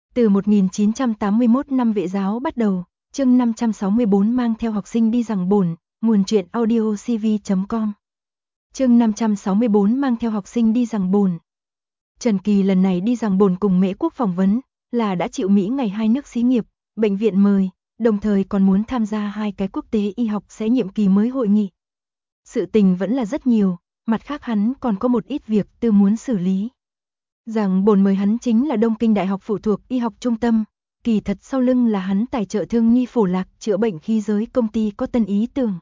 Từ 1981 năm Vệ giáo bắt đầu, chương 564 mang theo học sinh đi giảng bổn, nguồn truyện audio cv.com. Chương 564 mang theo học sinh đi giảng bổn. Trần Kỳ lần này đi giảng bổn cùng Mễ Quốc phỏng vấn, là đã chịu Mỹ ngày 2 nước xí nghiệp, bệnh viện mời, đồng thời còn muốn tham gia 2 cái quốc tế y học sẽ nhiệm kỳ mới hội nghị. Sự tình vẫn là rất nhiều, mặt khác hắn còn có một ít việc tư muốn xử lý. Giảng bổn mời hắn chính là Đông Kinh Đại học phụ thuộc y học trung tâm, kỳ thật sau lưng là hắn tài trợ Thương Nhi Phổ Lạc chữa bệnh khí giới công ty có tân ý tưởng.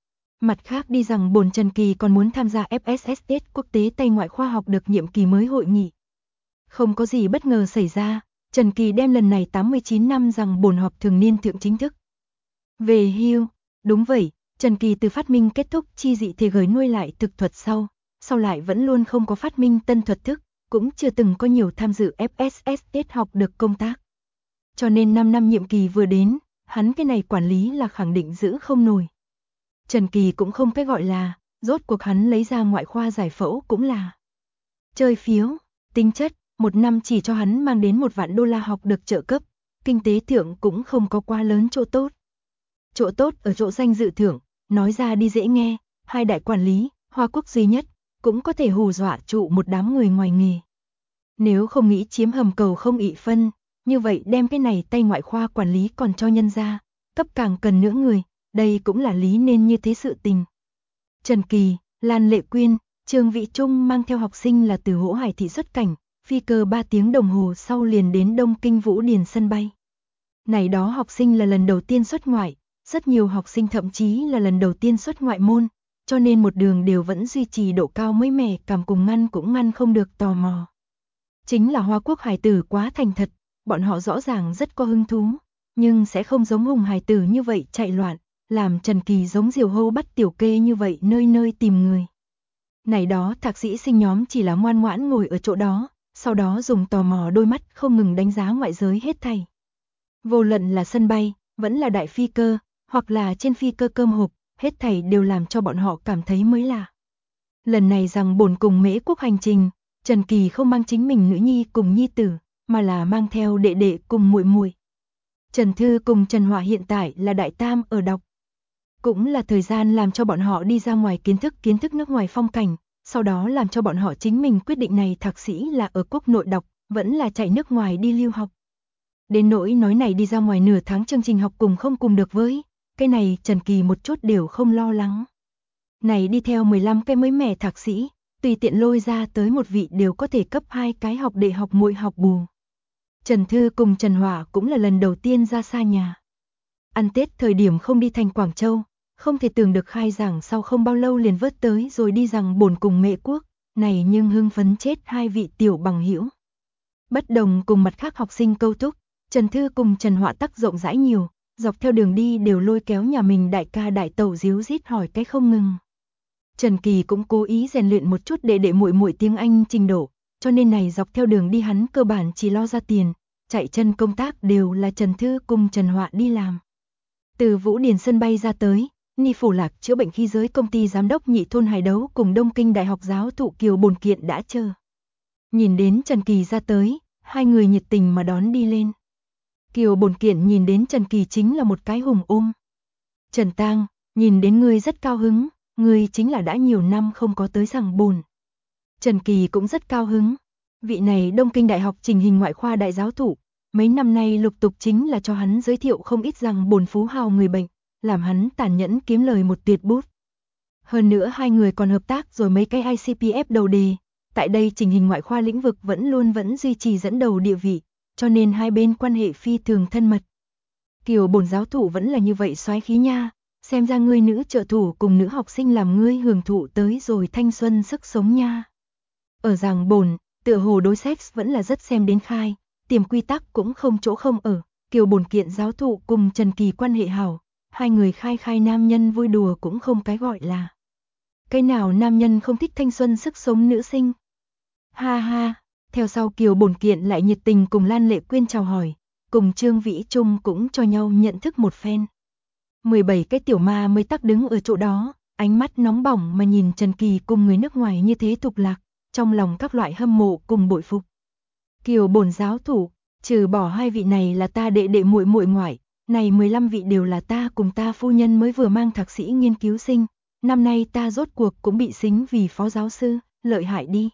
Mặt khác đi giảng bổn Trần Kỳ còn muốn tham gia FSST quốc tế Tây ngoại khoa học được nhiệm kỳ mới hội nghị. Không có gì bất ngờ xảy ra, Trần Kỳ đem lần này 89 năm giảng bổn họp thường niên thượng chính thức. Về hưu, đúng vậy, Trần Kỳ từ phát minh kết thúc chi dị thể gửi nuôi lại thực thuật sau lại vẫn luôn không có phát minh tân thuật thức, cũng chưa từng có nhiều tham dự FSST học được công tác. Cho nên 5 năm nhiệm kỳ vừa đến, hắn cái này quản lý là khẳng định giữ không nổi. Trần Kỳ cũng không cái gọi là, rốt cuộc hắn lấy ra ngoại khoa giải phẫu cũng là chơi phiếu, tính chất, một năm chỉ cho hắn mang đến 1 vạn đô la học được trợ cấp, kinh tế thượng cũng không có quá lớn chỗ tốt. Chỗ tốt ở chỗ danh dự thưởng, nói ra đi dễ nghe, 2 đại quản lý, Hoa Quốc duy nhất, cũng có thể hù dọa trụ một đám người ngoài nghề. Nếu không nghĩ chiếm hầm cầu không ị phân, như vậy đem cái này tay ngoại khoa quản lý còn cho nhân ra, cấp càng cần nữa người, đây cũng là lý nên như thế sự tình. Trần Kỳ, Lan Lệ Quyên, Trương Vĩ Trung mang theo học sinh là từ Hỗ Hải thị xuất cảnh, phi cơ 3 tiếng đồng hồ sau liền đến Đông Kinh Vũ Điền sân bay. Này đó học sinh là lần đầu tiên xuất ngoại, rất nhiều học sinh thậm chí là lần đầu tiên xuất ngoại môn, cho nên một đường đều vẫn duy trì độ cao mới mẻ, cảm cùng ngăn cũng ngăn không được tò mò. Chính là Hoa Quốc hài tử quá thành thật, bọn họ rõ ràng rất có hứng thú, nhưng sẽ không giống Hùng hài tử như vậy chạy loạn, làm Trần Kỳ giống diều hâu bắt tiểu kê như vậy nơi nơi tìm người. Này đó thạc sĩ sinh nhóm chỉ là ngoan ngoãn ngồi ở chỗ đó, sau đó dùng tò mò đôi mắt không ngừng đánh giá ngoại giới hết thảy. Vô luận là sân bay, vẫn là đại phi cơ, hoặc là trên phi cơ cơm hộp, hết thảy đều làm cho bọn họ cảm thấy mới lạ. Lần này giảng bổn cùng Mễ Quốc hành trình, Trần Kỳ không mang chính mình nữ nhi cùng nhi tử, mà là mang theo đệ đệ cùng muội muội. Trần Thư cùng Trần Họa hiện tại là đại tam ở đọc. Cũng là thời gian làm cho bọn họ đi ra ngoài kiến thức nước ngoài phong cảnh, sau đó làm cho bọn họ chính mình quyết định này thạc sĩ là ở quốc nội đọc, vẫn là chạy nước ngoài đi lưu học. Đến nỗi nói này đi ra ngoài nửa tháng chương trình học cùng không cùng được với, cái này Trần Kỳ một chút đều không lo lắng. Này đi theo 15 cái mới mẻ thạc sĩ, tùy tiện lôi ra tới một vị đều có thể cấp 2 cái học đệ học muội học bù. Trần Thư cùng Trần Hỏa cũng là lần đầu tiên ra xa nhà. Ăn Tết thời điểm không đi thành Quảng Châu, không thể tưởng được khai giảng sau không bao lâu liền vớt tới rồi đi giảng bổn cùng Mễ Quốc, này nhưng hưng phấn chết 2 vị tiểu bằng hữu. Bất đồng cùng mặt khác học sinh câu thúc, Trần Thư cùng Trần Họa tắc rộng rãi nhiều, dọc theo đường đi đều lôi kéo nhà mình đại ca đại tẩu díu dít hỏi cái không ngừng. Trần Kỳ cũng cố ý rèn luyện một chút để muội muội tiếng Anh trình độ, cho nên này dọc theo đường đi hắn cơ bản chỉ lo ra tiền, chạy chân công tác đều là Trần Thư cùng Trần Họa đi làm. Từ Vũ Điền sân bay ra tới, Ni Phổ Lạc chữa bệnh khí giới công ty giám đốc Nhị Thôn Hải Đấu cùng Đông Kinh Đại học giáo thụ Kiều Bồn Kiện đã chờ. Nhìn đến Trần Kỳ ra tới, 2 người nhiệt tình mà đón đi lên. Kiều Bồn Kiện nhìn đến Trần Kỳ chính là một cái hùng ôm. Trần Tang, nhìn đến ngươi rất cao hứng, ngươi chính là đã nhiều năm không có tới giảng bổn. Trần Kỳ cũng rất cao hứng. Vị này Đông Kinh Đại học trình hình ngoại khoa đại giáo thụ, mấy năm nay lục tục chính là cho hắn giới thiệu không ít giảng bổn phú hào người bệnh, làm hắn tàn nhẫn kiếm lời một tuyệt bút. Hơn nữa 2 người còn hợp tác rồi mấy cái ICPF đầu đề, tại đây trình hình ngoại khoa lĩnh vực vẫn duy trì dẫn đầu địa vị, cho nên hai bên quan hệ phi thường thân mật. Kiều bổn giáo thụ vẫn là như vậy soái khí nha, xem ra ngươi nữ trợ thủ cùng nữ học sinh làm ngươi hưởng thụ tới rồi thanh xuân sức sống nha. Ở giảng bổn, tựa hồ đối sex vẫn là rất xem đến khai, tiềm quy tắc cũng không chỗ không ở, Kiều Bồn Kiện giáo thụ cùng Trần Kỳ quan hệ hảo, 2 người khai nam nhân vui đùa cũng không cái gọi là. Cái nào nam nhân không thích thanh xuân sức sống nữ sinh? Ha ha, theo sau Kiều Bồn Kiện lại nhiệt tình cùng Lan Lệ Quyên chào hỏi, cùng Trương Vĩ Trung cũng cho nhau nhận thức một phen. 17 cái tiểu ma mới tắc đứng ở chỗ đó, ánh mắt nóng bỏng mà nhìn Trần Kỳ cùng người nước ngoài như thế tục lạc, trong lòng các loại hâm mộ cùng bội phục. Kiều bổn giáo thủ, Trừ bỏ hai vị này là ta đệ đệ muội muội ngoại, này 15 vị đều là ta cùng ta phu nhân mới vừa mang thạc sĩ nghiên cứu sinh, năm nay ta rốt cuộc cũng bị xính vì phó giáo sư, lợi hại đi.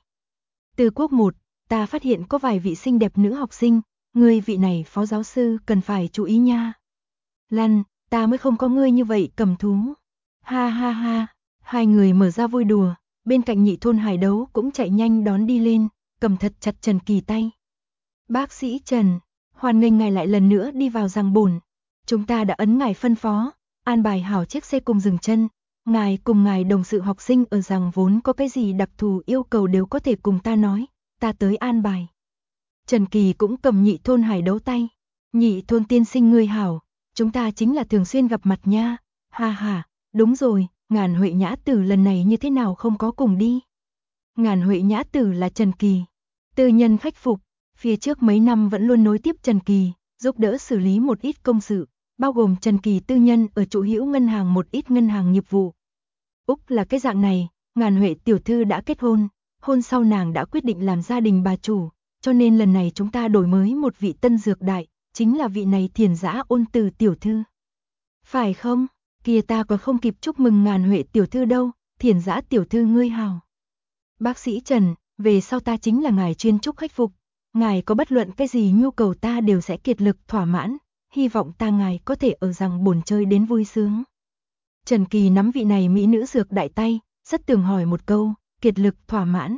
Từ quốc 1, ta phát hiện có vài vị xinh đẹp nữ học sinh, ngươi vị này phó giáo sư cần phải chú ý nha. Lăn, ta mới không có ngươi như vậy cầm thú. Ha ha ha, hai người mở ra vui đùa, bên cạnh Nhị Thôn Hải Đấu cũng chạy nhanh đón đi lên, cầm thật chặt Trần Kỳ tay. Bác sĩ Trần, hoan nghênh ngài lại lần nữa đi vào giang bổn. Chúng ta đã ấn ngài phân phó, an bài hảo chiếc xe cùng dừng chân. Ngài cùng ngài đồng sự học sinh ở giang vốn có cái gì đặc thù yêu cầu đều có thể cùng ta nói, ta tới an bài. Trần Kỳ cũng cầm Nhị Thôn Hải Đấu tay. Nhị Thôn tiên sinh ngươi hảo, chúng ta chính là thường xuyên gặp mặt nha. Ha ha, đúng rồi, Ngàn Huệ Nhã Tử lần này như thế nào không có cùng đi. Ngàn Huệ Nhã Tử là Trần Kỳ, tư nhân khách phục, phía trước mấy năm vẫn luôn nối tiếp Trần Kỳ, giúp đỡ xử lý một ít công sự, bao gồm Trần Kỳ tư nhân ở trụ hữu ngân hàng một ít ngân hàng nghiệp vụ. Úc là cái dạng này, Ngàn Huệ tiểu thư đã kết hôn, hôn sau nàng đã quyết định làm gia đình bà chủ, cho nên lần này chúng ta đổi mới một vị tân dược đại, chính là vị này Thiền Dã Ôn Từ tiểu thư. Phải không? Kia ta còn không kịp chúc mừng Ngàn Huệ tiểu thư đâu, Thiền Dã tiểu thư ngươi hào. Bác sĩ Trần, về sau ta chính là ngài chuyên trúc khách phục, ngài có bất luận cái gì nhu cầu ta đều sẽ kiệt lực thỏa mãn, hy vọng ta ngài có thể ở giang bổn chơi đến vui sướng. Trần Kỳ nắm vị này mỹ nữ dược đại tay, rất tường hỏi một câu, kiệt lực thỏa mãn.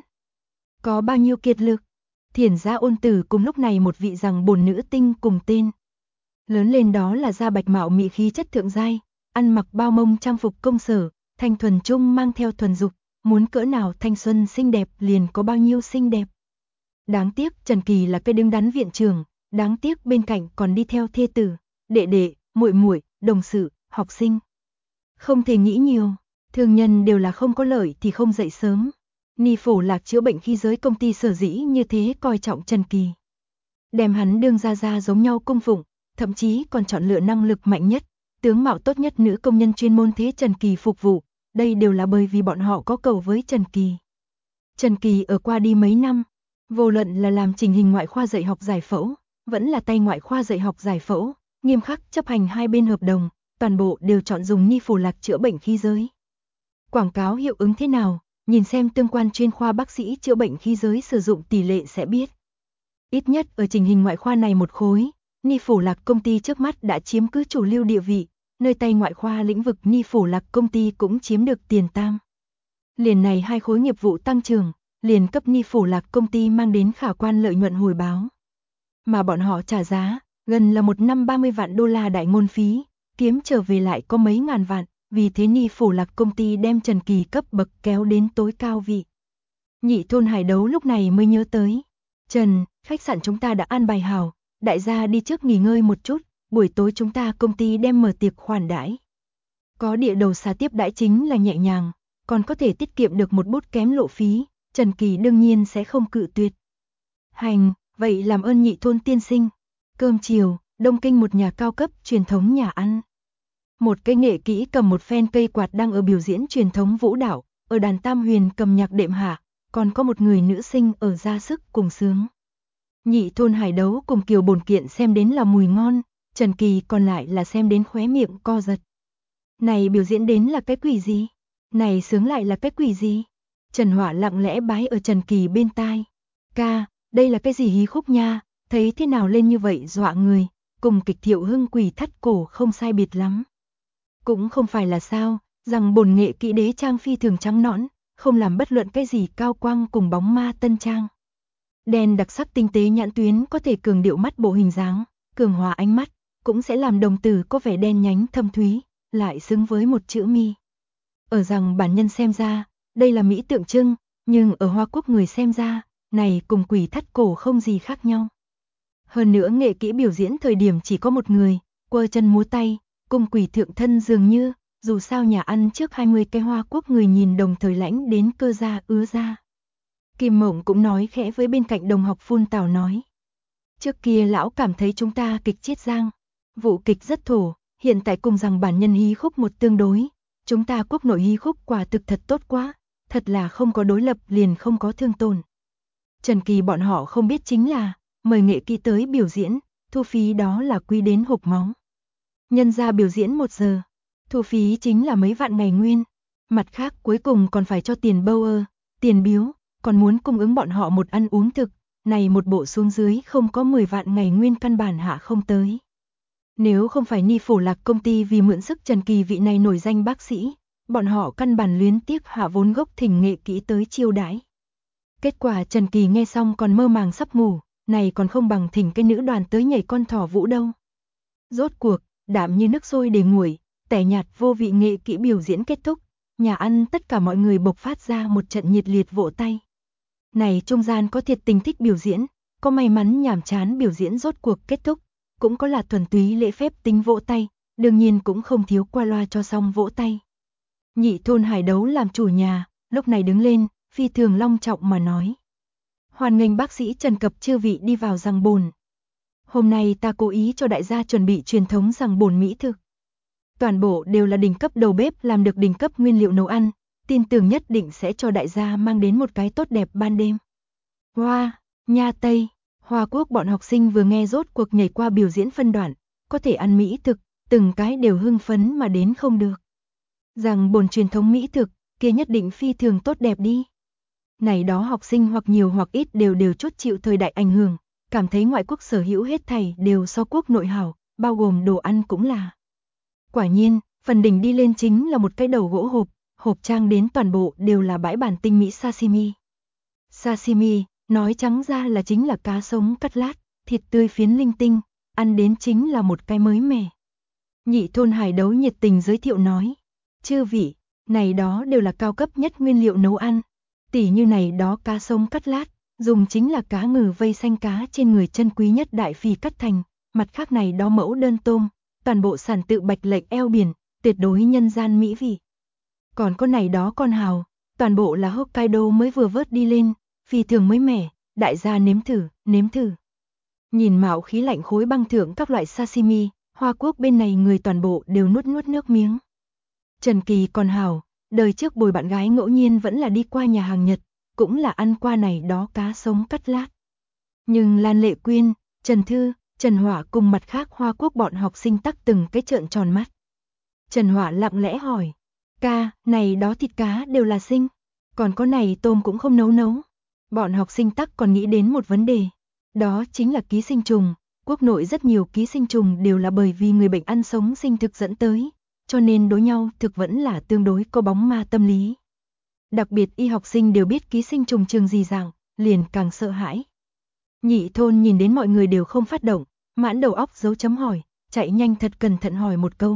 Có bao nhiêu kiệt lực? Thiền Dã Ôn Tử cùng lúc này một vị giang bổn nữ tinh cùng tên. Lớn lên đó là da bạch mạo mỹ khí chất thượng giai, ăn mặc bao mông trang phục công sở, thanh thuần trung mang theo thuần dục, muốn cỡ nào thanh xuân xinh đẹp liền có bao nhiêu xinh đẹp. Đáng tiếc Trần Kỳ là cây đứng đắn viện trưởng, đáng tiếc bên cạnh còn đi theo thê tử, đệ đệ, muội muội, đồng sự, học sinh. Không thể nghĩ nhiều, thương nhân đều là không có lợi thì không dậy sớm. Ni Phổ Lạc chữa bệnh khi giới công ty sở dĩ như thế coi trọng Trần Kỳ. Đem hắn đương ra giống nhau cung phụng, thậm chí còn chọn lựa năng lực mạnh nhất, tướng mạo tốt nhất nữ công nhân chuyên môn thế Trần Kỳ phục vụ, đây đều là bởi vì bọn họ có cầu với Trần Kỳ. Trần Kỳ ở qua đi mấy năm, vô luận là làm chỉnh hình ngoại khoa dạy học giải phẫu, vẫn là tay ngoại khoa dạy học giải phẫu, nghiêm khắc chấp hành hai bên hợp đồng, toàn bộ đều chọn dùng Ni Phổ Lạc chữa bệnh khí giới. Quảng cáo hiệu ứng thế nào, nhìn xem tương quan chuyên khoa bác sĩ chữa bệnh khí giới sử dụng tỷ lệ sẽ biết. Ít nhất ở chỉnh hình ngoại khoa này một khối, Ni Phổ Lạc công ty trước mắt đã chiếm cứ chủ lưu địa vị, nơi tay ngoại khoa lĩnh vực Ni Phổ Lạc công ty cũng chiếm được tiền tam. Liền này hai khối nghiệp vụ tăng trưởng, liền cấp Ni Phổ Lạc công ty mang đến khả quan lợi nhuận hồi báo. Mà bọn họ trả giá, gần là một năm 30 vạn đô la đại ngôn phí, kiếm trở về lại có mấy ngàn vạn, vì thế Ni Phổ Lạc công ty đem Trần Kỳ cấp bậc kéo đến tối cao vị. Nhị Thôn Hải Đấu lúc này mới nhớ tới. Trần, khách sạn chúng ta đã an bài hảo, đại gia đi trước nghỉ ngơi một chút, buổi tối chúng ta công ty đem mở tiệc khoản đãi. Có địa đầu xà tiếp đãi chính là nhẹ nhàng, còn có thể tiết kiệm được một bút kém lộ phí, Trần Kỳ đương nhiên sẽ không cự tuyệt. Hành, vậy làm ơn Nhị Thôn tiên sinh. Cơm chiều, Đông Kinh một nhà cao cấp truyền thống nhà ăn. Một cái nghệ kỹ cầm một phen cây quạt đang ở biểu diễn truyền thống vũ đạo, ở đàn tam huyền cầm nhạc đệm hạ, còn có một người nữ sinh ở ra sức cùng sướng. Nhị Thôn Hải Đấu cùng Kiều Bổn Kiện xem đến là mùi ngon, Trần Kỳ còn lại là xem đến khóe miệng co giật. Này biểu diễn đến là cái quỷ gì? Này sướng lại là cái quỷ gì? Trần Hỏa lặng lẽ bái ở Trần Kỳ bên tai. Ca, đây là cái gì hí khúc nha, thấy thế nào lên như vậy dọa người, cùng kịch Thiệu Hưng Quỷ Thắt Cổ không sai biệt lắm. Cũng không phải là sao, rằng bổn nghệ kỹ đế trang phi thường trắng nõn, không làm bất luận cái gì cao quang cùng bóng ma tân trang. Đen đặc sắc tinh tế nhãn tuyến có thể cường điệu mắt bộ hình dáng, cường hóa ánh mắt, cũng sẽ làm đồng tử có vẻ đen nhánh thâm thúy, lại xứng với một chữ mi. Ở rằng bản nhân xem ra, đây là mỹ tượng trưng, nhưng ở Hoa Quốc người xem ra, này cùng quỷ thắt cổ không gì khác nhau. Hơn nữa nghệ kỹ biểu diễn thời điểm chỉ có một người, quơ chân múa tay, cùng quỷ thượng thân dường như, dù sao nhà ăn trước 20 cái Hoa Quốc người nhìn đồng thời lãnh đến cơ da ứa ra. Kim Mộng cũng nói khẽ với bên cạnh đồng học phun tào nói. Trước kia lão cảm thấy chúng ta kịch chiết giang, vụ kịch rất thổ, hiện tại cùng rằng bản nhân hí khúc một tương đối, chúng ta quốc nội hí khúc quả thực thật tốt quá, thật là không có đối lập liền không có thương tổn. Trần Kỳ bọn họ không biết chính là, mời nghệ kỹ tới biểu diễn, thu phí đó là quý đến hộc máu. Nhân ra biểu diễn 1 giờ, thu phí chính là mấy vạn ngày nguyên. Mặt khác cuối cùng còn phải cho tiền bower, tiền biếu, còn muốn cung ứng bọn họ một ăn uống thực, này một bộ xuống dưới không có 10 vạn ngày nguyên căn bản hạ không tới. Nếu không phải Ni Phổ Lạc công ty vì mượn sức Trần Kỳ vị này nổi danh bác sĩ, bọn họ căn bản luyến tiếc hạ vốn gốc thỉnh nghệ kỹ tới chiêu đãi. Kết quả Trần Kỳ nghe xong còn mơ màng sắp ngủ, này còn không bằng thỉnh cái nữ đoàn tới nhảy con thỏ vũ đâu. Rốt cuộc, đạm như nước sôi để nguội, tẻ nhạt vô vị nghệ kỹ biểu diễn kết thúc, nhà ăn tất cả mọi người bộc phát ra một trận nhiệt liệt vỗ tay. Này trung gian có thiệt tình thích biểu diễn, có may mắn nhàm chán biểu diễn rốt cuộc kết thúc, cũng có là thuần túy lễ phép tính vỗ tay, đương nhiên cũng không thiếu qua loa cho xong vỗ tay. Nhị thôn Hải Đấu làm chủ nhà, lúc này đứng lên, phi thường long trọng mà nói. Hoan nghênh bác sĩ Trần Cập chư vị đi vào giằng bồn. Hôm nay ta cố ý cho đại gia chuẩn bị truyền thống giằng bồn mỹ thực. Toàn bộ đều là đỉnh cấp đầu bếp làm được đỉnh cấp nguyên liệu nấu ăn, tin tưởng nhất định sẽ cho đại gia mang đến một cái tốt đẹp ban đêm. Hoa, Nha Tây, Hoa Quốc bọn học sinh vừa nghe rốt cuộc nhảy qua biểu diễn phân đoạn, có thể ăn mỹ thực, từng cái đều hưng phấn mà đến không được. Giằng bồn truyền thống mỹ thực, kia nhất định phi thường tốt đẹp đi. Này đó học sinh hoặc nhiều hoặc ít đều chút chịu thời đại ảnh hưởng, cảm thấy ngoại quốc sở hữu hết thảy đều so quốc nội hảo, bao gồm đồ ăn cũng là. Quả nhiên, phần đỉnh đi lên chính là một cái đầu gỗ hộp, hộp trang đến toàn bộ đều là bãi bản tinh mỹ sashimi. Sashimi, nói trắng ra là chính là cá sống cắt lát, thịt tươi phiến linh tinh, ăn đến chính là một cái mới mẻ. Nhị thôn Hải Đấu nhiệt tình giới thiệu nói, chư vị, này đó đều là cao cấp nhất nguyên liệu nấu ăn, tỉ như này đó cá sống cắt lát, dùng chính là cá ngừ vây xanh cá trên người chân quý nhất đại phì cắt thành, mặt khác này đó mẫu đơn tôm, toàn bộ sản tự Bạch Lệch eo biển, tuyệt đối nhân gian mỹ vị. Còn có này đó con hào, toàn bộ là Hokkaido mới vừa vớt đi lên, phi thường mới mẻ, đại gia nếm thử, nếm thử. Nhìn mạo khí lạnh khối băng thượng các loại sashimi, Hoa Quốc bên này người toàn bộ đều nuốt nước miếng. Trần Kỳ còn hào, đời trước bồi bạn gái ngẫu nhiên vẫn là đi qua nhà hàng Nhật, cũng là ăn qua này đó cá sống cắt lát. Nhưng Lan Lệ Quyên, Trần Thư, Trần Hỏa cùng mặt khác Hoa Quốc bọn học sinh tắc từng cái trợn tròn mắt. Trần Hỏa lặng lẽ hỏi, ca, này đó thịt cá đều là sinh, còn có này tôm cũng không nấu. Bọn học sinh tắc còn nghĩ đến một vấn đề, đó chính là ký sinh trùng. Quốc nội rất nhiều ký sinh trùng đều là bởi vì người bệnh ăn sống sinh thực dẫn tới, cho nên đối nhau thực vẫn là tương đối có bóng ma tâm lý. Đặc biệt y học sinh đều biết ký sinh trùng trường gì dạng, liền càng sợ hãi. Nhị thôn nhìn đến mọi người đều không phát động, mãn đầu óc dấu chấm hỏi, chạy nhanh thật cẩn thận hỏi một câu.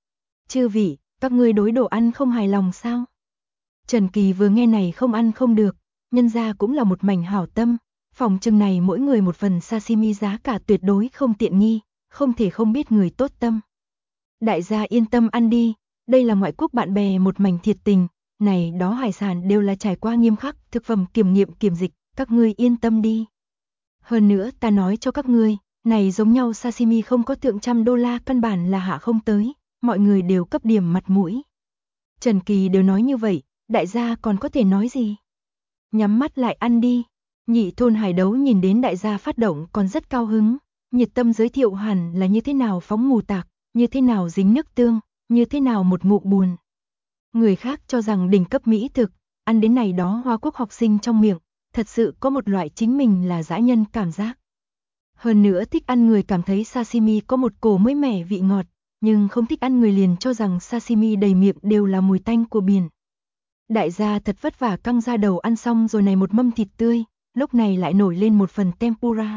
Chư vị, các ngươi đối đồ ăn không hài lòng sao? Trần Kỳ vừa nghe này không ăn không được, nhân ra cũng là một mảnh hảo tâm, phòng trưng này mỗi người một phần sashimi giá cả tuyệt đối không tiện nghi, không thể không biết người tốt tâm. Đại gia yên tâm ăn đi, đây là ngoại quốc bạn bè một mảnh thiệt tình, này đó hải sản đều là trải qua nghiêm khắc thực phẩm kiểm nghiệm kiểm dịch, các ngươi yên tâm đi. Hơn nữa ta nói cho các ngươi, này giống nhau sashimi không có thượng $100 căn bản là hạ không tới, mọi người đều cấp điểm mặt mũi. Trần Kỳ đều nói như vậy, đại gia còn có thể nói gì? Nhắm mắt lại ăn đi. Nhị thôn Hải Đấu nhìn đến đại gia phát động còn rất cao hứng, nhiệt tâm giới thiệu hẳn là như thế nào phóng mù tạc, như thế nào dính nước tương, như thế nào một ngụm buồn. Người khác cho rằng đỉnh cấp mỹ thực, ăn đến này đó Hoa Quốc học sinh trong miệng, thật sự có một loại chính mình là dã nhân cảm giác. Hơn nữa thích ăn người cảm thấy sashimi có một cổ mới mẻ vị ngọt, nhưng không thích ăn người liền cho rằng sashimi đầy miệng đều là mùi tanh của biển. Đại gia thật vất vả căng ra đầu ăn xong rồi này một mâm thịt tươi, lúc này lại nổi lên một phần tempura.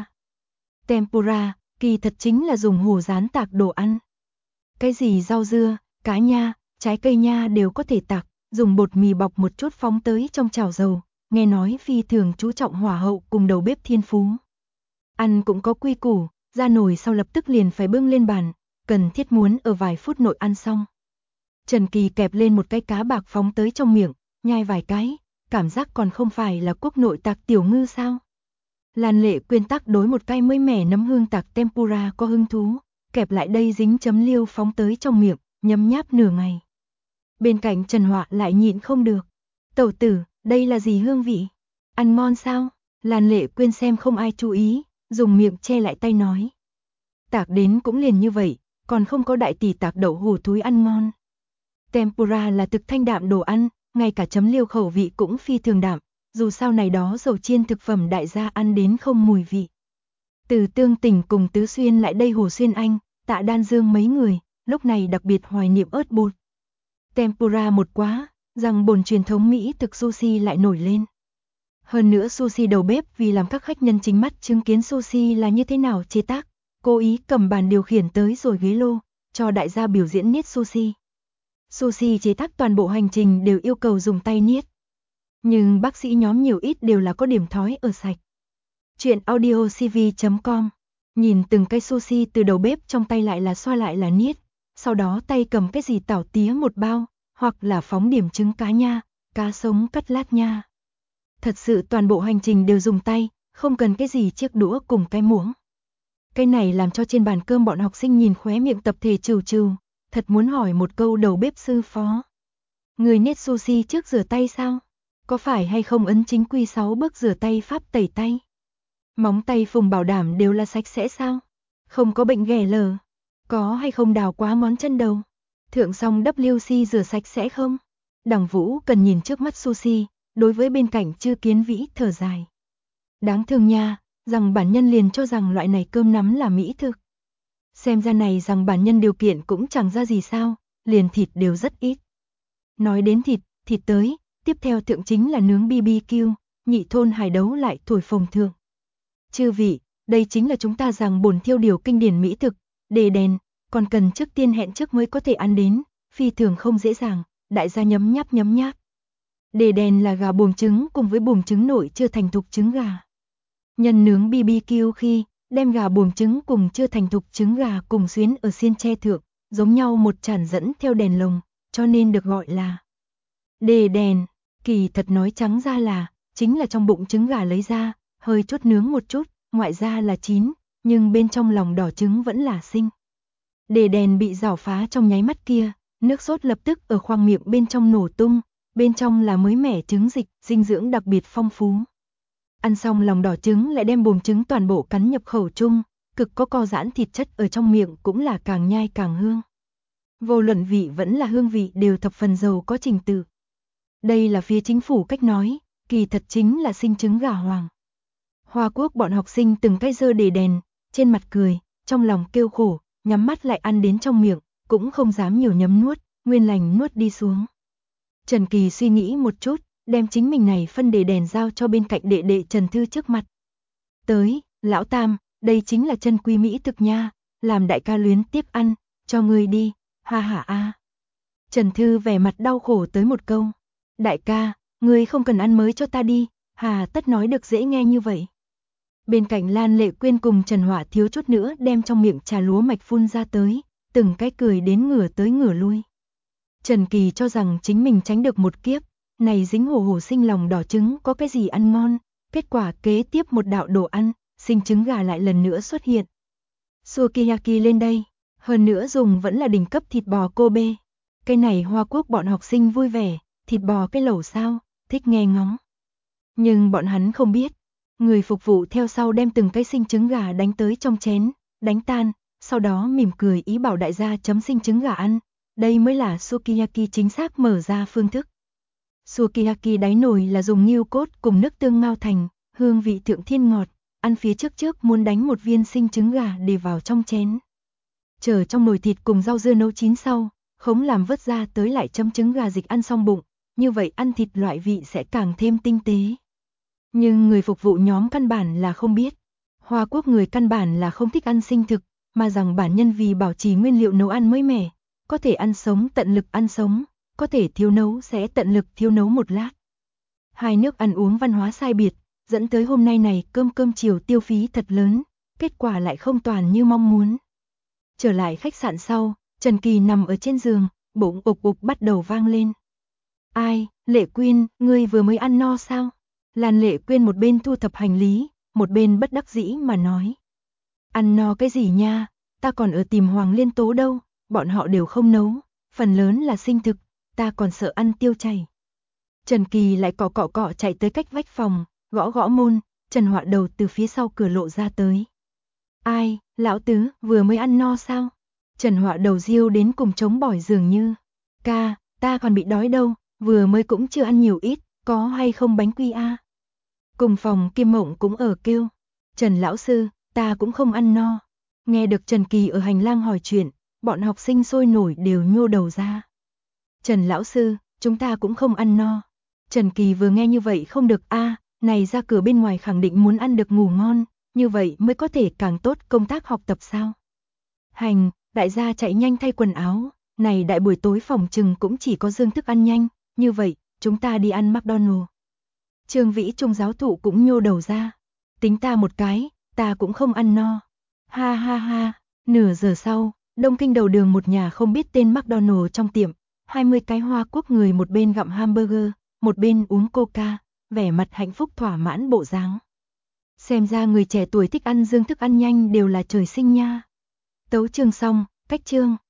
Tempura, kỳ thật chính là dùng hồ rán tạc đồ ăn. Cái gì rau dưa, cá nha, trái cây nha đều có thể tạc, dùng bột mì bọc một chút phóng tới trong chảo dầu, nghe nói phi thường chú trọng hỏa hậu cùng đầu bếp thiên phú. Ăn cũng có quy củ, ra nồi sau lập tức liền phải bưng lên bàn, cần thiết muốn ở vài phút nội ăn xong. Trần Kỳ kẹp lên một cái cá bạc phóng tới trong miệng, nhai vài cái, cảm giác còn không phải là quốc nội tạc tiểu ngư sao. Lan Lệ Quyên tắc đối một cái mới mẻ nấm hương tạc tempura có hứng thú, kẹp lại đây dính chấm liêu phóng tới trong miệng, nhấm nháp nửa ngày. Bên cạnh Trần Họa lại nhịn không được. Tẩu tử, đây là gì hương vị? Ăn ngon sao? Lan Lệ Quyên xem không ai chú ý, dùng miệng che lại tay nói. Tạc đến cũng liền như vậy, còn không có đại tỷ tạc đậu hủ thúi ăn ngon. Tempura là thực thanh đạm đồ ăn, ngay cả chấm liêu khẩu vị cũng phi thường đạm, dù sao này đó dầu chiên thực phẩm đại gia ăn đến không mùi vị. Từ Tương Tỉnh cùng Tứ Xuyên lại đây Hồ Xuyên Anh, Tạ Đan Dương mấy người, lúc này đặc biệt hoài niệm ớt bột. Tempura một quá, rằng bồn truyền thống Mỹ thực sushi lại nổi lên. Hơn nữa sushi đầu bếp vì làm các khách nhân chính mắt chứng kiến sushi là như thế nào chế tác, cố ý cầm bàn điều khiển tới rồi ghế lô, cho đại gia biểu diễn niết sushi. Sushi chế tác toàn bộ hành trình đều yêu cầu dùng tay niết. Nhưng bác sĩ nhóm nhiều ít đều là có điểm thói ở sạch. Chuyện audiocv.com. Nhìn từng cái sushi từ đầu bếp trong tay lại là xoa lại là niết, sau đó tay cầm cái gì tảo tía một bao, hoặc là phóng điểm trứng cá nha, cá sống cắt lát nha. Thật sự toàn bộ hành trình đều dùng tay, không cần cái gì chiếc đũa cùng cái muỗng. Cái này làm cho trên bàn cơm bọn học sinh nhìn khóe miệng tập thể trừ trừ, thật muốn hỏi một câu đầu bếp sư phó. Người niết sushi trước rửa tay sao? Có phải hay không ấn chính quy 6 bước rửa tay pháp tẩy tay? Móng tay phùng bảo đảm đều là sạch sẽ sao? Không có bệnh ghẻ lở? Có hay không đào quá ngón chân đầu? Thượng xong WC rửa sạch sẽ không? Đằng Vũ cần nhìn trước mắt sushi, đối với bên cạnh Chư Kiến Vĩ thở dài. Đáng thương nha, rằng bản nhân liền cho rằng loại này cơm nắm là mỹ thực. Xem ra này rằng bản nhân điều kiện cũng chẳng ra gì sao, liền thịt đều rất ít. Nói đến thịt tới, tiếp theo thượng chính là nướng BBQ, nhị thôn hải đấu lại thổi phồng thượng. Chư vị, đây chính là chúng ta rằng bồn thiêu điều kinh điển mỹ thực, đề đèn, còn cần trước tiên hẹn trước mới có thể ăn đến, phi thường không dễ dàng, đại gia nhấm nháp. Đề đèn là gà buồm trứng cùng với buồm trứng nội chưa thành thục trứng gà. Nhân nướng BBQ khi, đem gà buồm trứng cùng chưa thành thục trứng gà cùng xuyến ở xiên tre thượng, giống nhau một chản dẫn theo đèn lồng, cho nên được gọi là đề đèn. Kỳ thật nói trắng ra là, chính là trong bụng trứng gà lấy ra, hơi chút nướng một chút, ngoại ra là chín, nhưng bên trong lòng đỏ trứng vẫn là sinh. Đề đèn bị rảo phá trong nháy mắt kia, nước sốt lập tức ở khoang miệng bên trong nổ tung, bên trong là mới mẻ trứng dịch, dinh dưỡng đặc biệt phong phú. Ăn xong lòng đỏ trứng lại đem buồm trứng toàn bộ cắn nhập khẩu chung, cực có co giãn thịt chất ở trong miệng cũng là càng nhai càng hương. Vô luận vị vẫn là hương vị đều thập phần giàu có trình tự. Đây là phía chính phủ cách nói, kỳ thật chính là sinh trứng gà hoàng. Hoa Quốc bọn học sinh từng cái giơ đề đèn, trên mặt cười, trong lòng kêu khổ, nhắm mắt lại ăn đến trong miệng, cũng không dám nhiều nhấm nuốt, nguyên lành nuốt đi xuống. Trần Kỳ suy nghĩ một chút, đem chính mình này phân đề đèn giao cho bên cạnh đệ đệ Trần Thư trước mặt. Tới, lão tam, đây chính là chân quý mỹ thực nha, làm đại ca luyến tiếc ăn, cho ngươi đi, ha ha a. Trần Thư vẻ mặt đau khổ tới một câu, đại ca, ngươi không cần ăn mới cho ta đi, hà tất nói được dễ nghe như vậy. Bên cạnh Lan Lệ Quyên cùng Trần Hỏa thiếu chút nữa đem trong miệng trà lúa mạch phun ra tới, từng cái cười đến ngửa tới ngửa lui. Trần Kỳ cho rằng chính mình tránh được một kiếp, này dính hổ sinh lòng đỏ trứng có cái gì ăn ngon, kết quả kế tiếp một đạo đồ ăn, sinh trứng gà lại lần nữa xuất hiện. Sukiyaki lên đây, hơn nữa dùng vẫn là đỉnh cấp thịt bò Kobe. Cái này Hoa Quốc bọn học sinh vui vẻ, thịt bò cái lẩu sao, thích nghe ngóng. Nhưng bọn hắn không biết, người phục vụ theo sau đem từng cái sinh trứng gà đánh tới trong chén, đánh tan, sau đó mỉm cười ý bảo đại gia chấm sinh trứng gà ăn. Đây mới là Sukiyaki chính xác mở ra phương thức. Sukiyaki đáy nồi là dùng nghêu cốt cùng nước tương ngao thành, hương vị thượng thiên ngọt, ăn phía trước muốn đánh một viên sinh trứng gà để vào trong chén. Chờ trong nồi thịt cùng rau dưa nấu chín sau, khống làm vớt ra tới lại chấm trứng gà dịch ăn xong bụng, như vậy ăn thịt loại vị sẽ càng thêm tinh tế. Nhưng người phục vụ nhóm căn bản là không biết. Hoa Quốc người căn bản là không thích ăn sinh thực, mà rằng bản nhân vì bảo trì nguyên liệu nấu ăn mới mẻ, có thể ăn sống tận lực ăn sống, có thể thiếu nấu sẽ tận lực thiếu nấu một lát. Hai nước ăn uống văn hóa sai biệt, dẫn tới hôm nay này cơm chiều tiêu phí thật lớn, kết quả lại không toàn như mong muốn. Trở lại khách sạn sau, Trần Kỳ nằm ở trên giường, bụng ục ục bắt đầu vang lên. Ai, Lệ Quyên, ngươi vừa mới ăn no sao? Lan Lệ Quyên một bên thu thập hành lý, một bên bất đắc dĩ mà nói. Ăn no cái gì nha, ta còn ở tìm Hoàng Liên Tố đâu, bọn họ đều không nấu, phần lớn là sinh thực, ta còn sợ ăn tiêu chảy. Trần Kỳ lại cọ chạy tới cách vách phòng, gõ môn, Trần Họa Đầu từ phía sau cửa lộ ra tới. Ai, lão tứ, vừa mới ăn no sao? Trần Họa Đầu riêu đến cùng trống bỏi dường như. Ca, ta còn bị đói đâu, vừa mới cũng chưa ăn nhiều ít, có hay không bánh quy a? Cùng phòng Kim Mộng cũng ở kêu. Trần lão sư, ta cũng không ăn no. Nghe được Trần Kỳ ở hành lang hỏi chuyện, bọn học sinh sôi nổi đều nhô đầu ra. Trần lão sư, chúng ta cũng không ăn no. Trần Kỳ vừa nghe như vậy không được a, này ra cửa bên ngoài khẳng định muốn ăn được ngủ ngon, như vậy mới có thể càng tốt công tác học tập sao. Hành, đại gia chạy nhanh thay quần áo, này đại buổi tối phòng trừng cũng chỉ có dương thức ăn nhanh, như vậy, chúng ta đi ăn McDonald's. Trương Vĩ Trung giáo thụ cũng nhô đầu ra. Tính ta một cái, ta cũng không ăn no. Ha ha ha, nửa giờ sau, Đông Kinh đầu đường một nhà không biết tên McDonald's trong tiệm, 20 cái Hoa Quốc người một bên gặm hamburger, một bên uống coca, vẻ mặt hạnh phúc thỏa mãn bộ dáng. Xem ra người trẻ tuổi thích ăn dương thức ăn nhanh đều là trời sinh nha. Tấu chương xong, cách chương.